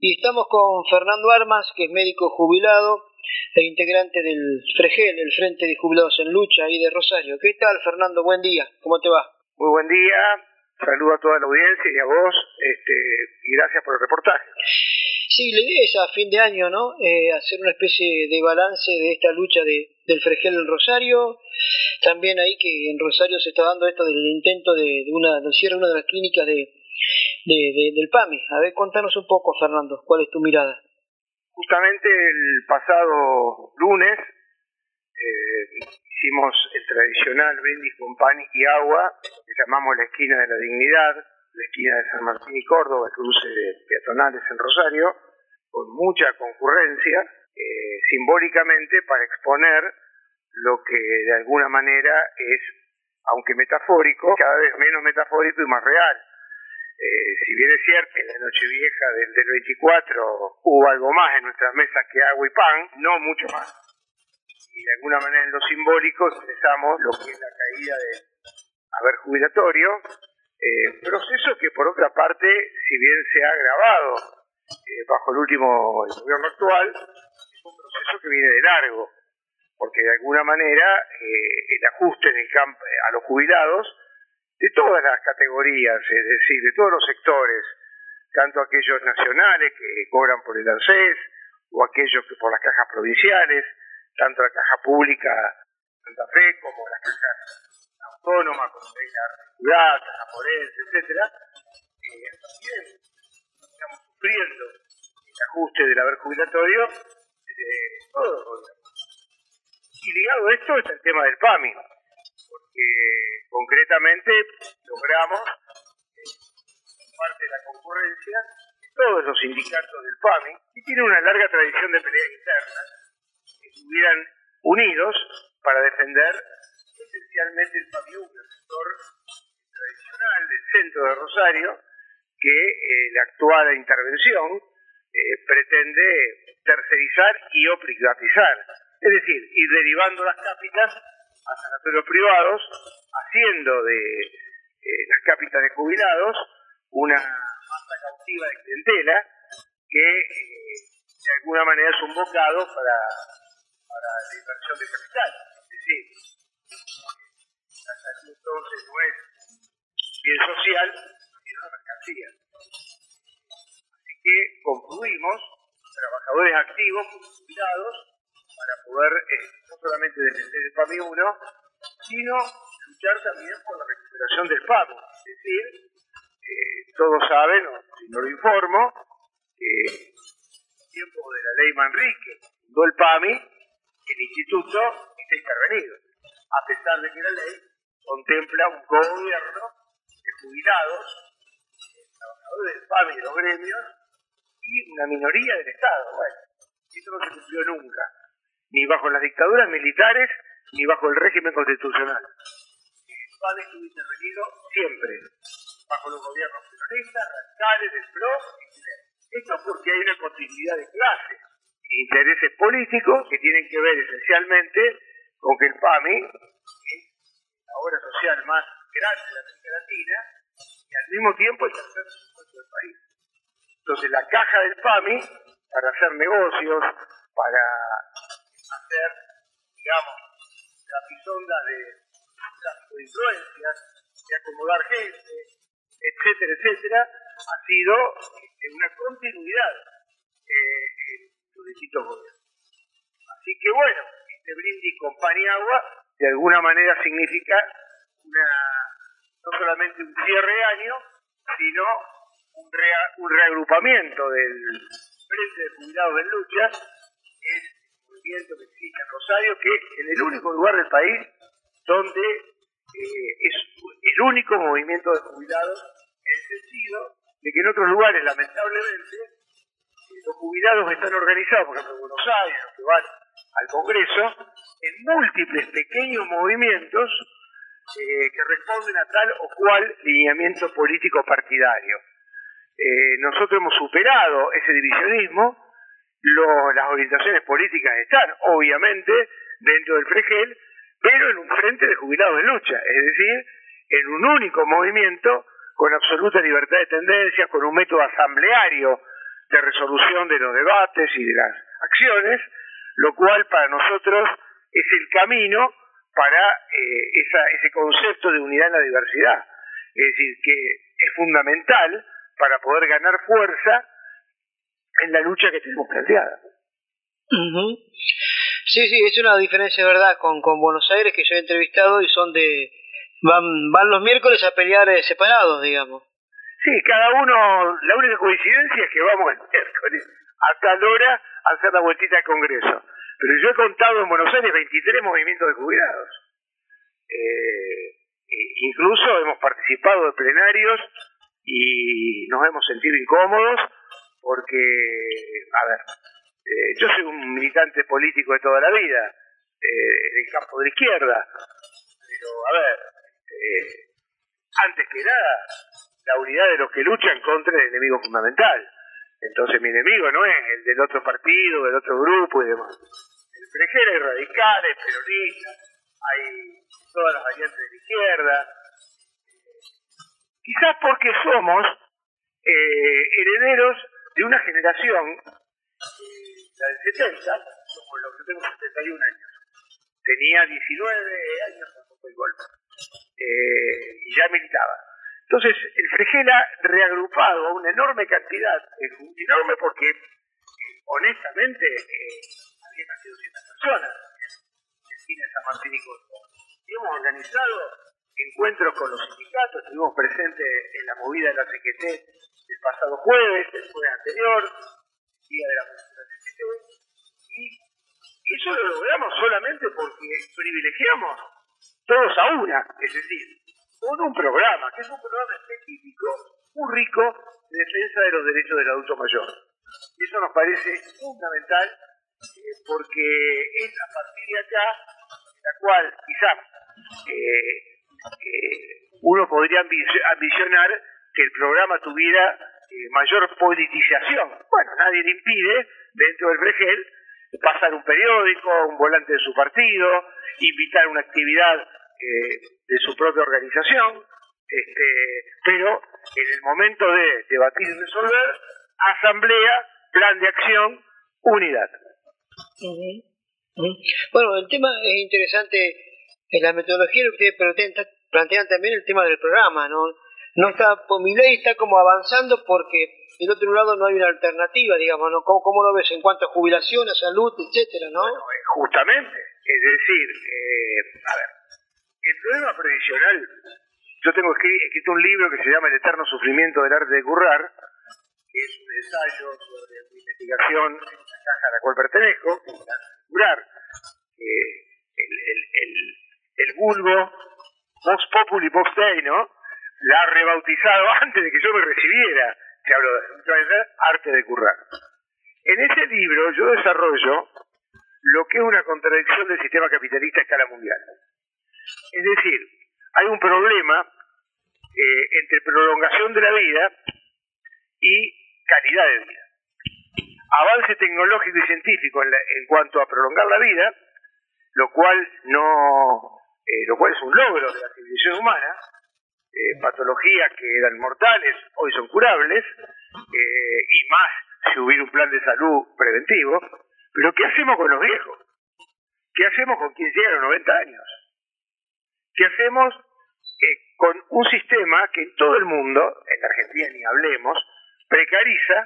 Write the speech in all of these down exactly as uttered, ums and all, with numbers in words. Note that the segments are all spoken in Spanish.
Y estamos con Fernando Armas, que es médico jubilado e integrante del FREGEL, el Frente de Jubilados en Lucha, ahí de Rosario. ¿Qué tal, Fernando? Buen día, ¿cómo te va? Muy buen día, saludo a toda la audiencia y a vos, este, y gracias por el reportaje. Sí, la idea es a fin de año, ¿no? Eh, hacer una especie de balance de esta lucha de, del FREGEL en Rosario. También ahí que en Rosario se está dando esto del intento de, de una, del cierre de una de las clínicas de, de, de, del PAMI. A ver, contanos un poco, Fernando, ¿cuál es tu mirada? Justamente el pasado lunes eh, hicimos el tradicional brindis con pan y agua, que llamamos la esquina de la dignidad, la esquina de San Martín y Córdoba, el cruce de peatonales en Rosario, con mucha concurrencia, eh, simbólicamente para exponer lo que de alguna manera es, aunque metafórico, cada vez menos metafórico y más real. Eh, si bien es cierto que en la Nochevieja del, del veinticuatro hubo algo más en nuestras mesas que agua y pan, no mucho más. Y de alguna manera en lo simbólico expresamos lo que es la caída del haber jubilatorio, eh, proceso que por otra parte, si bien se ha agravado eh, bajo el último el gobierno actual, es un proceso que viene de largo, porque de alguna manera eh, el ajuste en el campo, a los jubilados de todas las categorías, es decir, de todos los sectores, tanto aquellos nacionales que cobran por el ANSES, o aquellos que por las cajas provinciales, tanto la caja pública Santa Fe como las cajas autónomas, como es la ciudad, caja forense, etcétera, eh, también estamos sufriendo el ajuste del haber jubilatorio de todos los gobiernos. Y ligado a esto está el tema del PAMI, porque concretamente logramos, eh, parte de la concurrencia, todos los sindicatos del PAMI, que tienen una larga tradición de pelea interna, que estuvieran unidos para defender esencialmente el PAMI uno, el sector tradicional del centro de Rosario, que eh, la actual intervención eh, pretende tercerizar y o privatizar, es decir, ir derivando las cápitas a sanatorios privados, haciendo de eh, las cápitas de jubilados una masa cautiva de clientela que eh, de alguna manera es un bocado para, para la inversión de capital. Es decir, la salud entonces no es bien social, sino una mercancía. Así que concluimos, trabajadores activos, jubilados, para poder eh, no solamente defender el PAMI uno, sino luchar también por la recuperación del PAMI. Es decir, eh, todos saben, o si no lo informo, que en el tiempo de la ley Manrique fundó el PAMI, el instituto está intervenido, a pesar de que la ley contempla un gobierno de jubilados, eh, trabajadores del PAMI y de los gremios, y una minoría del Estado. Bueno, esto no se cumplió nunca, ni bajo las dictaduras militares, ni bajo el régimen constitucional. El PAMI estuvo intervenido siempre, bajo los gobiernos peronistas, radicales, del P R O, y esto porque hay una continuidad de clases e intereses políticos que tienen que ver esencialmente con que el PAMI es la obra social más grande de América Latina y al mismo tiempo el tercer presupuesto del país. Entonces la caja del PAMI, para hacer negocios, para hacer, digamos, trapisonda de tráfico de influencias, de acomodar gente, etcétera, etcétera, ha sido eh, una continuidad eh, en los distintos gobiernos. Así que bueno, este brindis con pan y agua de alguna manera significa una, no solamente un cierre de año, sino un, rea, un reagrupamiento del Frente de Jubilados en Lucha, que es movimiento que existe en Rosario, que es en el único lugar del país donde eh, es el único movimiento de jubilados en el sentido de que en otros lugares, lamentablemente, eh, los jubilados están organizados, por ejemplo en Buenos Aires, los que van al Congreso, en múltiples pequeños movimientos eh, que responden a tal o cual lineamiento político partidario. Eh, nosotros hemos superado ese divisionismo. Lo, las orientaciones políticas están, obviamente, dentro del FREGEL, pero en un frente de jubilados en lucha, es decir, en un único movimiento, con absoluta libertad de tendencias, con un método asambleario de resolución de los debates y de las acciones, lo cual para nosotros es el camino para eh, esa, ese concepto de unidad en la diversidad. Es decir, que es fundamental para poder ganar fuerza en la lucha que tenemos planteada. Uh-huh. Sí, sí, es una diferencia, ¿verdad?, con, con Buenos Aires, que yo he entrevistado y son de... van van los miércoles a pelear eh, separados, digamos. Sí, cada uno, la única coincidencia es que vamos el miércoles a tal hora a hacer la vueltita al Congreso. Pero yo he contado en Buenos Aires veintitrés movimientos de jubilados. Eh, incluso hemos participado de plenarios y nos hemos sentido incómodos porque, a ver, eh, yo soy un militante político de toda la vida, eh, del campo de la izquierda, pero, a ver, eh, antes que nada, la unidad de los que luchan contra el enemigo fundamental. Entonces mi enemigo no es el del otro partido, del otro grupo y demás. El Frejel hay radicales, peronistas, hay todas las variantes de la izquierda. Quizás porque somos eh, herederos de una generación, eh, la del setenta, somos los que tenemos setenta y un años. Tenía diecinueve años cuando fue el golpe. Eh, y ya militaba. Entonces, el Frejel ha reagrupado a una enorme cantidad, eh, enorme porque, eh, honestamente, eh, había casi doscientas personas en el cine San Martín y Corpo. Y hemos organizado encuentros con los sindicatos, estuvimos presentes en la movida de la C G T el pasado jueves, el jueves anterior, día de la movida de la C G T, y eso lo logramos solamente porque privilegiamos todos a una, es decir, con un programa, que es un programa específico, muy rico, de defensa de los derechos del adulto mayor. Eso nos parece fundamental, eh, porque es a partir de acá, en la cual quizás eh, eh, uno podría ambicionar que el programa tuviera eh, mayor politización. Bueno, nadie le impide, dentro del Frejel, pasar un periódico, un volante de su partido, invitar a una actividad Eh, de su propia organización, este, pero en el momento de debatir y resolver, asamblea, plan de acción, unidad. Uh-huh. Uh-huh. Bueno, el tema es interesante, en la metodología que ustedes plantean, plantean también el tema del programa, ¿no? No está, pues mi ley está como avanzando porque del otro lado no hay una alternativa, digamos, ¿no? ¿Cómo, cómo lo ves en cuanto a jubilación, a salud, etcétera, no? Bueno, justamente, es decir, eh, a ver, el problema previsional, yo tengo escrito un libro que se llama El eterno sufrimiento del arte de currar, que es un ensayo sobre mi investigación en la caja a la cual pertenezco, el arte de currar, eh, el, el, el, el vulgo Vox Populi Vox Dei, ¿no? La ha rebautizado antes de que yo me recibiera, que hablo de arte de currar. En ese libro yo desarrollo lo que es una contradicción del sistema capitalista a escala mundial. Es decir, hay un problema eh, entre prolongación de la vida y calidad de vida. Avance tecnológico y científico en, la, en cuanto a prolongar la vida, lo cual no, eh, lo cual es un logro de la civilización humana. Eh, patologías que eran mortales hoy son curables, eh, y más si hubiera un plan de salud preventivo. Pero ¿qué hacemos con los viejos? ¿Qué hacemos con quien llega a los noventa años? ¿Qué hacemos eh, con un sistema que en todo el mundo, en la Argentina ni hablemos, precariza,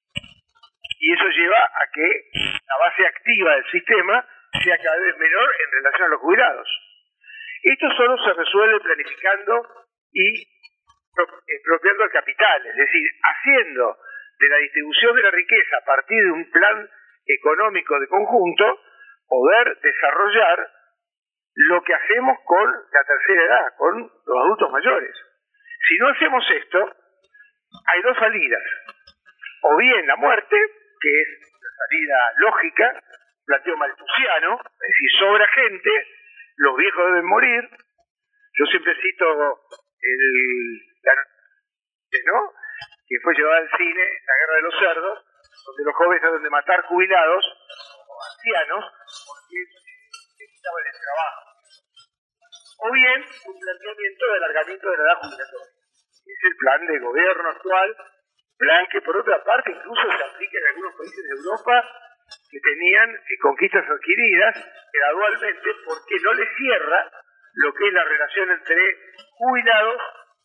y eso lleva a que la base activa del sistema sea cada vez menor en relación a los jubilados? Esto solo se resuelve planificando y expropiando el capital, es decir, haciendo de la distribución de la riqueza a partir de un plan económico de conjunto, poder desarrollar lo que hacemos con la tercera edad, con los adultos mayores. Si no hacemos esto, hay dos salidas. O bien la muerte, que es la salida lógica, planteo malthusiano, es decir, sobra gente, los viejos deben morir. Yo siempre cito el, la, ¿no? que fue llevada al cine, La Guerra de los Cerdos, donde los jóvenes tratan de matar jubilados o ancianos porque les quitaban el trabajo. O bien un planteamiento de alargamiento de la edad jubilatoria. Es el plan de gobierno actual Plan que por otra parte incluso se aplica en algunos países de Europa que tenían eh, conquistas adquiridas gradualmente, porque no les cierra lo que es la relación entre jubilados,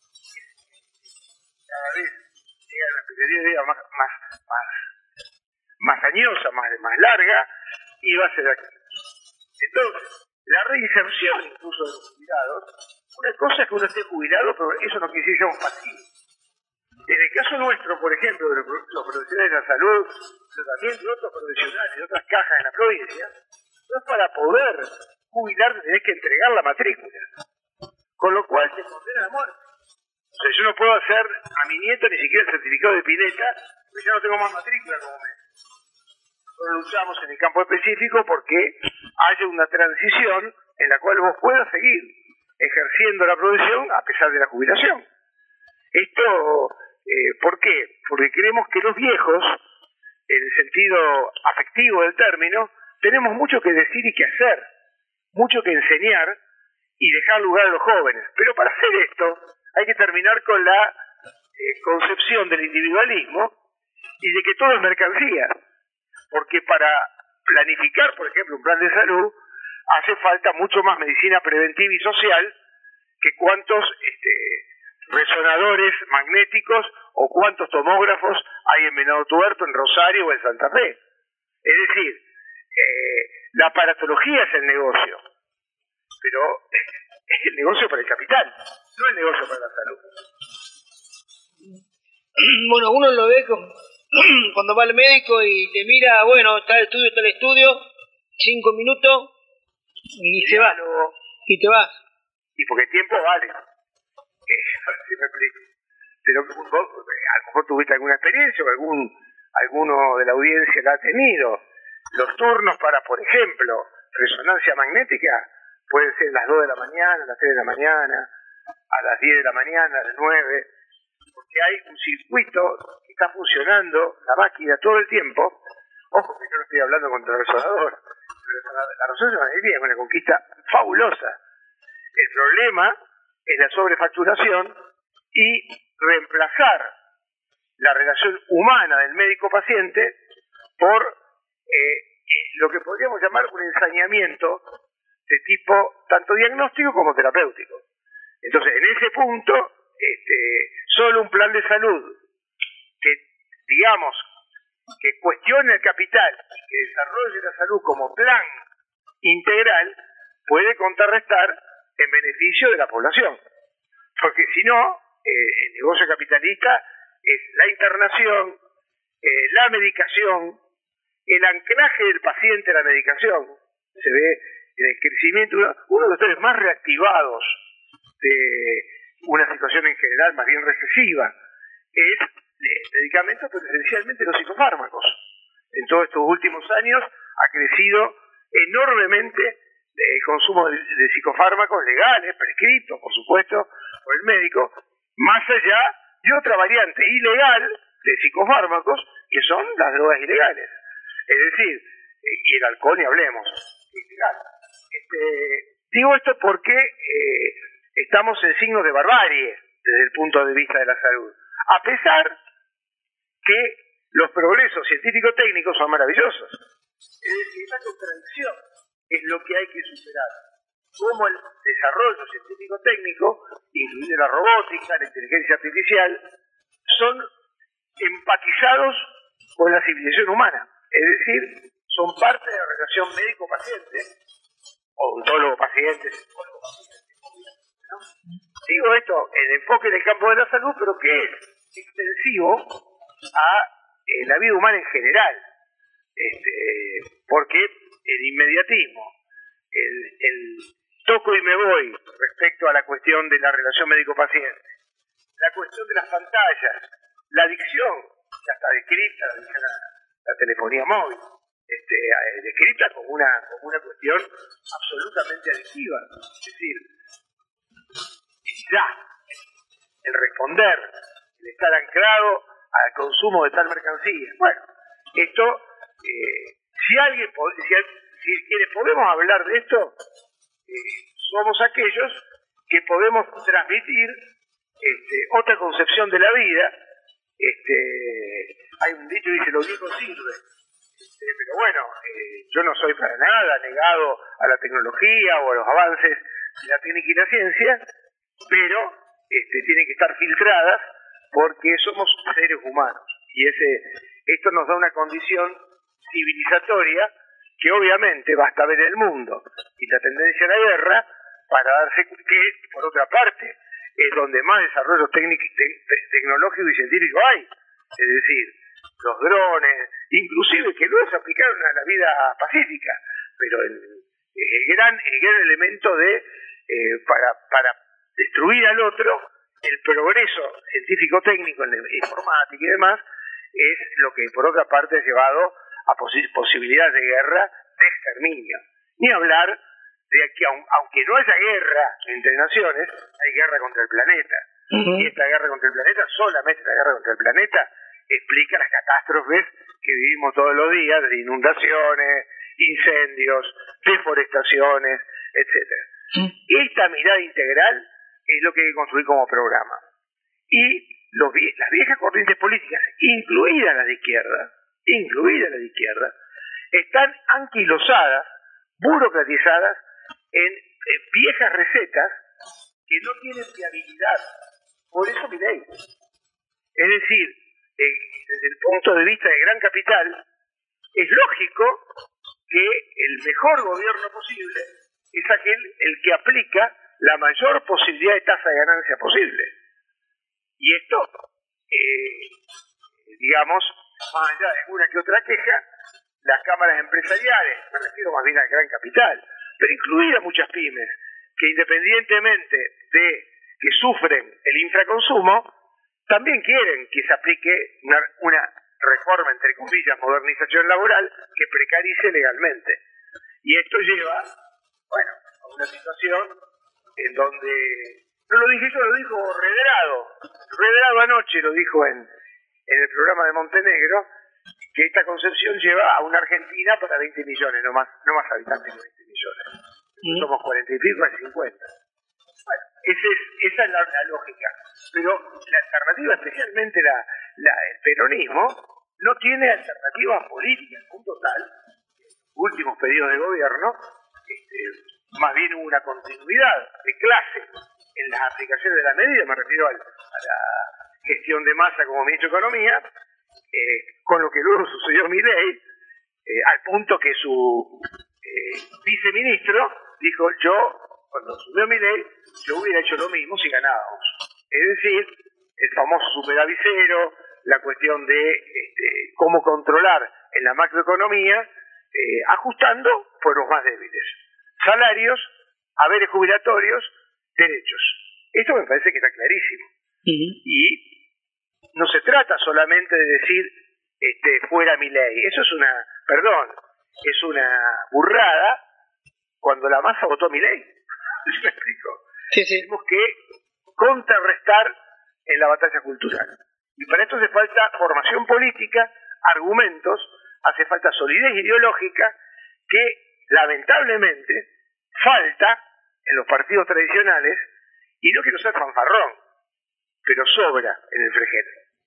cada vez llega a la expectativa de vida más, más, más, más añosa, más, más larga, y va a ser aquí. Entonces, la reinserción incluso de los jubilados, una cosa es que uno esté jubilado, pero eso no quiere decir que seamos pasivos. En el caso nuestro, por ejemplo, de los profesionales de la salud, pero también de otros profesionales de otras cajas en la provincia, no es para poder jubilar, tenés que entregar la matrícula, con lo cual se condena a muerte. O sea, yo no puedo hacer a mi nieto ni siquiera el certificado de pileta, porque ya no tengo más matrícula como me. Nosotros luchamos en el campo específico porque haya una transición en la cual vos puedas seguir ejerciendo la profesión a pesar de la jubilación. Esto, eh, ¿por qué? Porque creemos que los viejos, en el sentido afectivo del término, tenemos mucho que decir y que hacer, mucho que enseñar y dejar lugar a los jóvenes. Pero para hacer esto hay que terminar con la eh, concepción del individualismo y de que todo es mercancía. Porque para planificar, por ejemplo, un plan de salud, hace falta mucho más medicina preventiva y social que cuántos este, resonadores magnéticos o cuántos tomógrafos hay en Venado Tuerto, en Rosario o en Santa Fe. Es decir, eh, la aparatología es el negocio, pero es el negocio para el capital, no el negocio para la salud. Bueno, uno lo ve con, cuando va al médico y te mira, bueno, está el estudio, está el estudio, cinco minutos y se va, y te vas. Y porque el tiempo vale. Si me explico. Pero vos, a lo mejor tuviste alguna experiencia o algún alguno de la audiencia la ha tenido. Los turnos para, por ejemplo, resonancia magnética pueden ser a las dos de la mañana, a las tres de la mañana, a las diez de la mañana, a las nueve, porque hay un circuito que está funcionando, la máquina todo el tiempo. Ojo que yo no estoy hablando contra el resonador, pero la resonancia magnética es una conquista fabulosa. El problema es la sobrefacturación y reemplazar la relación humana del médico-paciente por eh, lo que podríamos llamar un ensañamiento de tipo tanto diagnóstico como terapéutico. Entonces, en ese punto, este, solo un plan de salud que, digamos, que cuestione el capital y que desarrolle la salud como plan integral puede contrarrestar en beneficio de la población. Porque si no, eh, el negocio capitalista es la internación, eh, la medicación, el anclaje del paciente a la medicación. Se ve en el crecimiento, uno, uno de los sectores más reactivados de una situación en general más bien recesiva, es el medicamento, pero esencialmente los psicofármacos. En todos estos últimos años ha crecido enormemente el consumo de, de psicofármacos legales, prescritos, por supuesto, por el médico, más allá de otra variante ilegal de psicofármacos, que son las drogas ilegales. Es decir, y el alcohol ni hablemos, ilegal. Este, digo esto porque eh, estamos en signos de barbarie desde el punto de vista de la salud, a pesar que los progresos científico-técnicos son maravillosos. Es decir, esa contradicción es lo que hay que superar. Cómo el desarrollo científico-técnico, incluido la robótica, la inteligencia artificial, son empatizados con la civilización humana. Es decir, son parte de la relación médico-paciente, odontólogo-paciente, psicólogo-paciente, ¿no? Digo esto en enfoque del campo de la salud, pero que es extensivo a eh, la vida humana en general. Este, porque el inmediatismo, el, el toco y me voy respecto a la cuestión de la relación médico-paciente, la cuestión de las pantallas, la adicción, ya está descrita, la, la, la telefonía móvil, este, descrita como una, como una cuestión absolutamente adictiva, es decir, ya, el responder, el estar anclado al consumo de tal mercancía. Bueno, esto, eh, si alguien, si, si quienes podemos hablar de esto, eh, somos aquellos que podemos transmitir este, otra concepción de la vida, este, hay un dicho que dice, lo viejo sirve. Este, pero bueno, eh, yo no soy para nada negado a la tecnología o a los avances de la técnica y la ciencia, pero este, tienen que estar filtradas porque somos seres humanos. Y ese esto nos da una condición civilizatoria que obviamente basta ver el mundo y la tendencia a la guerra para darse cuenta que, por otra parte, es donde más desarrollo técnico, te, tecnológico y científico hay. Es decir, los drones, inclusive que luego se aplicaron a la vida pacífica, pero el, el, gran, el gran elemento de, eh, para, para destruir al otro, el progreso científico-técnico en la informática y demás, es lo que por otra parte ha llevado a posi posibilidades de guerra, de exterminio. Ni hablar de que aunque no haya guerra entre naciones, hay guerra contra el planeta. Uh-huh. Y esta guerra contra el planeta, solamente la guerra contra el planeta, explica las catástrofes que vivimos todos los días, de inundaciones, incendios, deforestaciones, etcétera. Uh-huh. Esta mirada integral es lo que hay que construir como programa. Y los, las viejas corrientes políticas, incluidas las de izquierda, incluidas las de izquierda, están anquilosadas, burocratizadas en, en viejas recetas que no tienen viabilidad. Por eso Milei. Es decir, eh, desde el punto de vista del gran capital, es lógico que el mejor gobierno posible es aquel el que aplica la mayor posibilidad de tasa de ganancia posible. Y esto, eh, digamos, más allá de alguna que otra queja, las cámaras empresariales, me refiero más bien al gran capital, pero incluidas muchas pymes, que independientemente de que sufren el infraconsumo, también quieren que se aplique una, una reforma, entre comillas, modernización laboral, que precarice legalmente. Y esto lleva, bueno, a una situación en donde, no lo dije yo, lo dijo Redrado, Redrado anoche lo dijo en, en el programa de Montenegro, que esta concepción lleva a una Argentina para veinte millones, no más, no más habitantes que veinte millones. ¿Mm? Somos cuarenta y pico, hay cincuenta. Bueno, ese es, esa es la, la lógica. Pero la alternativa, especialmente la, la, el peronismo, no tiene alternativa política en punto tal. En los últimos periodos de gobierno, este, más bien hubo una continuidad de clase en las aplicaciones de la medida, me refiero al, a la gestión de masa como ministro de Economía, eh, con lo que luego sucedió Milei, eh, al punto que su eh, viceministro dijo, yo, cuando subió Milei, yo hubiera hecho lo mismo si ganábamos. Es decir, el famoso superávit cero, la cuestión de este, cómo controlar en la macroeconomía, eh, ajustando por los más débiles. Salarios, haberes jubilatorios, derechos. Esto me parece que está clarísimo. Uh-huh. Y no se trata solamente de decir este, fuera Milei. Eso es una, perdón, es una burrada cuando la masa votó Milei. ¿Me explico? Sí, sí. Tenemos que contrarrestar en la batalla cultural. Y para esto hace falta formación política, argumentos, hace falta solidez ideológica que lamentablemente falta en los partidos tradicionales, y no quiero ser fanfarrón, pero sobra en el Fregel.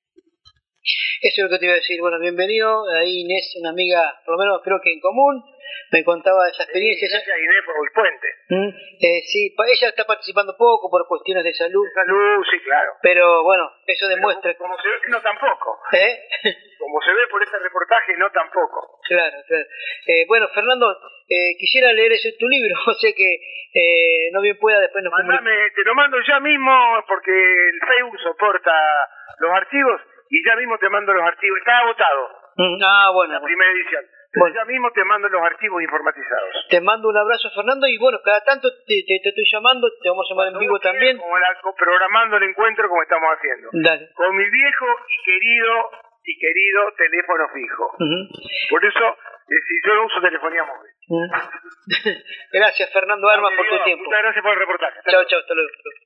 Eso es lo que te iba a decir. Bueno, bienvenido. Ahí Inés, una amiga, por lo menos creo que en común, me contaba de esa experiencia. Sí, gracias a Inés por el puente. ¿Mm? Eh, sí, ella está participando poco por cuestiones de salud. De salud, sí, claro. Pero bueno, eso demuestra... Pero como se ve, no tampoco. ¿Eh? Como se ve por este reportaje, no tampoco. Claro, claro. Eh, bueno, Fernando, eh, quisiera leer ese tu libro, o sea que eh, no bien pueda, después nos Mandame, te lo mando ya mismo porque el Facebook soporta los archivos y ya mismo te mando los archivos. Está agotado. Mm, ah, bueno. La bueno. primera edición. Bueno. Ya mismo te mando los archivos informatizados. Te mando un abrazo, Fernando, y bueno, cada tanto te, te, te estoy llamando, te vamos a llamar en vivo también. Como la, programando el encuentro como estamos haciendo. Dale. Con mi viejo y querido y querido teléfono fijo. Uh-huh. Por eso, eh, si yo no uso telefonía móvil. Uh-huh. Gracias, Fernando Armas, no, por tu tiempo. Muchas gracias por el reportaje. Chao, chao, hasta luego.